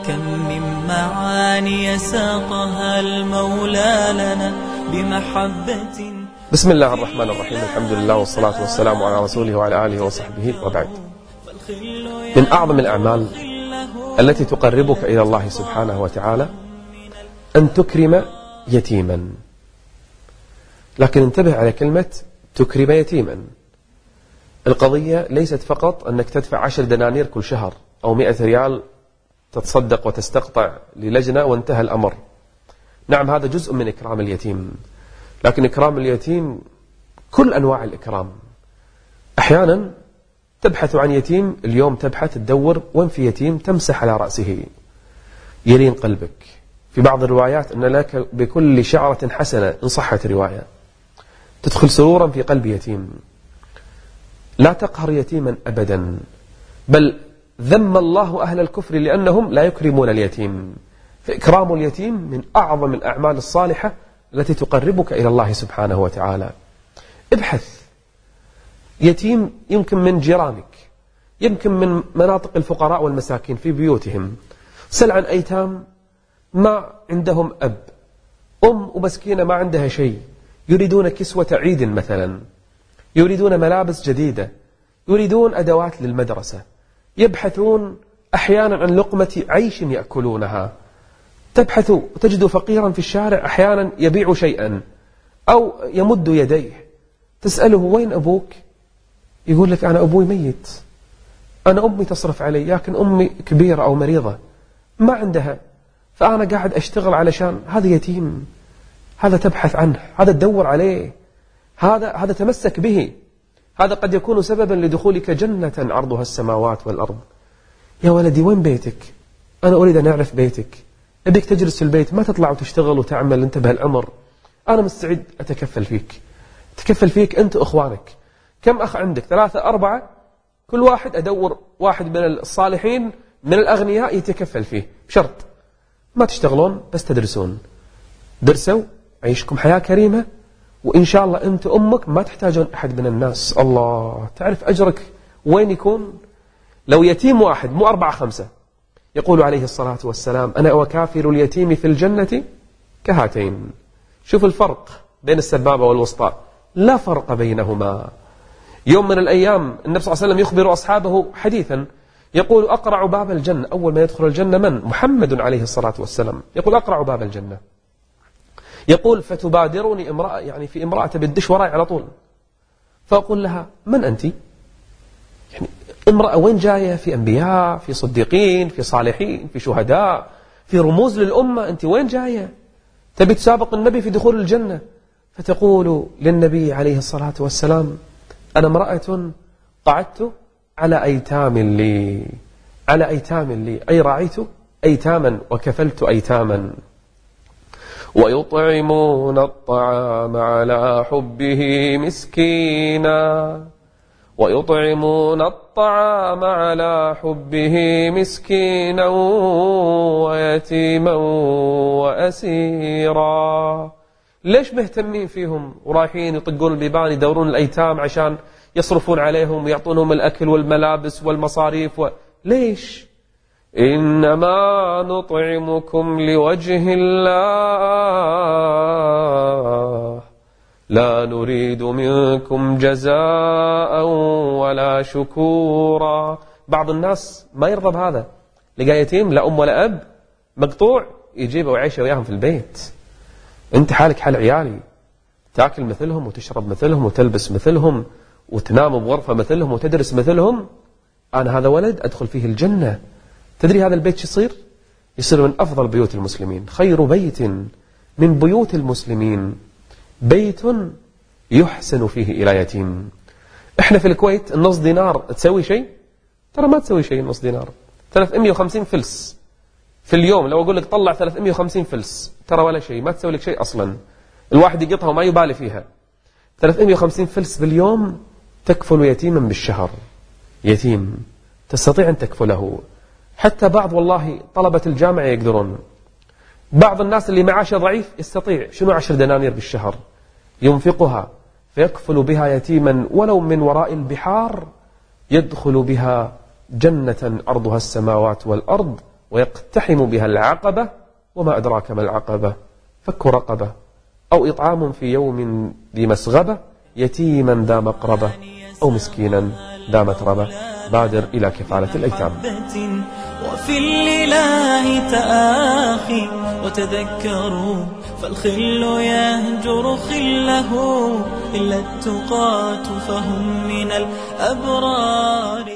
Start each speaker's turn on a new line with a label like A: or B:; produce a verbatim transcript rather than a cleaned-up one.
A: كم من معاني ساقها المولى لنا بمحبة.
B: بسم الله الرحمن الرحيم. الحمد لله والصلاة والسلام على رسوله وعلى آله وصحبه وبعد. من أعظم الأعمال التي تقربك إلى الله سبحانه وتعالى أن تكرم يتيما. لكن انتبه على كلمة تكرم يتيما. القضية ليست فقط أنك تدفع عشر دنانير كل شهر أو مئة ريال تتصدق وتستقطع للجنة وانتهى الأمر. نعم، هذا جزء من إكرام اليتيم، لكن إكرام اليتيم كل أنواع الإكرام. أحيانا تبحث عن يتيم، اليوم تبحث تدور وين في يتيم تمسح على رأسه يلين قلبك. في بعض الروايات أن لك بكل شعرة حسنة إن صحت رواية، تدخل سرورا في قلب يتيم. لا تقهر يتيما أبدا، بل ذم الله أهل الكفر لأنهم لا يكرمون اليتيم. فإكرام اليتيم من أعظم الأعمال الصالحة التي تقربك إلى الله سبحانه وتعالى. ابحث يتيم يمكن من جيرانك، يمكن من مناطق الفقراء والمساكين في بيوتهم. سل عن أيتام ما عندهم أب، أم ومسكينة ما عندها شيء، يريدون كسوة عيد مثلا، يريدون ملابس جديدة، يريدون أدوات للمدرسة، يبحثون أحيانا عن لقمة عيش يأكلونها. تبحث وتجد فقيرا في الشارع أحيانا يبيع شيئا أو يمد يديه، تسأله وين أبوك؟ يقول لك أنا أبوي ميت، أنا أمي تصرف علي، لكن أمي كبيرة أو مريضة ما عندها، فأنا قاعد أشتغل علشان هذا يتيم. هذا تبحث عنه، هذا تدور عليه، هذا هذا تمسك به. هذا قد يكون سببا لدخولك جنة عرضها السماوات والأرض. يا ولدي وين بيتك؟ أنا أريد أن أعرف بيتك، أبيك تجلس في البيت ما تطلع وتشتغل وتعمل أنت بهالعمر. أنا مستعد أتكفل فيك، أتكفل فيك أنت وإخوانك. كم أخ عندك؟ ثلاثة أربعة، كل واحد أدور واحد من الصالحين من الأغنياء يتكفل فيه، بشرط ما تشتغلون بس تدرسون. درسوا عيشكم حياة كريمة، وإن شاء الله أنت أمك ما تحتاجون أحد من الناس. الله، تعرف أجرك وين يكون؟ لو يتيم واحد مو أربعة خمسة. يقول عليه الصلاة والسلام أنا وكافر اليتيم في الجنة كهاتين. شوف الفرق بين السبابة والوسطى، لا فرق بينهما. يوم من الأيام النبي صلى الله عليه وسلم يخبر أصحابه حديثا، يقول أقرع باب الجنة، أول ما يدخل الجنة من؟ محمد عليه الصلاة والسلام. يقول أقرع باب الجنة، يقول فتبادرني امرأة، يعني في امرأة بالدش وراي على طول، فأقول لها من أنت؟ يعني امرأة وين جاية؟ في أنبياء، في صديقين، في صالحين، في شهداء، في رموز للأمة، أنت وين جاية؟ تبي تسابق النبي في دخول الجنة. فتقول للنبي عليه الصلاة والسلام أنا امرأة قعدت على أيتام لي، على أيتام لي، أي رعيت أيتاما وكفلت أيتاما. ويطعمون الطعام على حبه مسكينا، ويطعمون الطعام على حبه مسكينا ويتيما وأسيرا. ليش مهتمين فيهم ورايحين يطقون البيبان يدورون الأيتام عشان يصرفون عليهم ويعطونهم الأكل والملابس والمصاريف و... ليش؟ إنما نطعمكم لوجه الله لا نريد منكم جزاء ولا شكورا. بعض الناس ما يرضى بهذا، لقى يتيم لا أم ولا أب مقطوع يجيبه ويعيشه وياهم في البيت. أنت حالك حال عيالي، تأكل مثلهم وتشرب مثلهم وتلبس مثلهم وتنام بغرفة مثلهم وتدرس مثلهم. أنا هذا ولد أدخل فيه الجنة. تدري هذا البيت يصير؟ يصير من أفضل بيوت المسلمين. خير بيت من بيوت المسلمين بيت يحسن فيه إلى يتيم. إحنا في الكويت النص دينار تسوي شيء؟ ترى ما تسوي شيء النص دينار. ثلاثمئة وخمسين فلس في اليوم، لو أقول لك طلع ثلاثمئة وخمسين فلس ترى ولا شيء، ما تسوي لك شيء أصلا. الواحد يقطها وما يبالي فيها. ثلاثمئة وخمسين فلس باليوم تكفل يتيما بالشهر. يتيم تستطيع أن تكفله. حتى بعض والله طلبة الجامعة يقدرون. بعض الناس اللي معاشه ضعيف يستطيع شنو عشر دنانير بالشهر ينفقها فيكفل بها يتيما ولو من وراء البحار، يدخل بها جنة أرضها السماوات والأرض ويقتحم بها العقبة. وما أدراك ما العقبة؟ فك رقبة أو إطعام في يوم ذي مسغبة، يتيما ذا مقربة أو مسكينا ذا متربة. بادر إلى كفالة الأيتام.
A: وفي الإله تآخي وتذكروا، فالخل يهجر خله إلا التقاة فهم من الأبرار.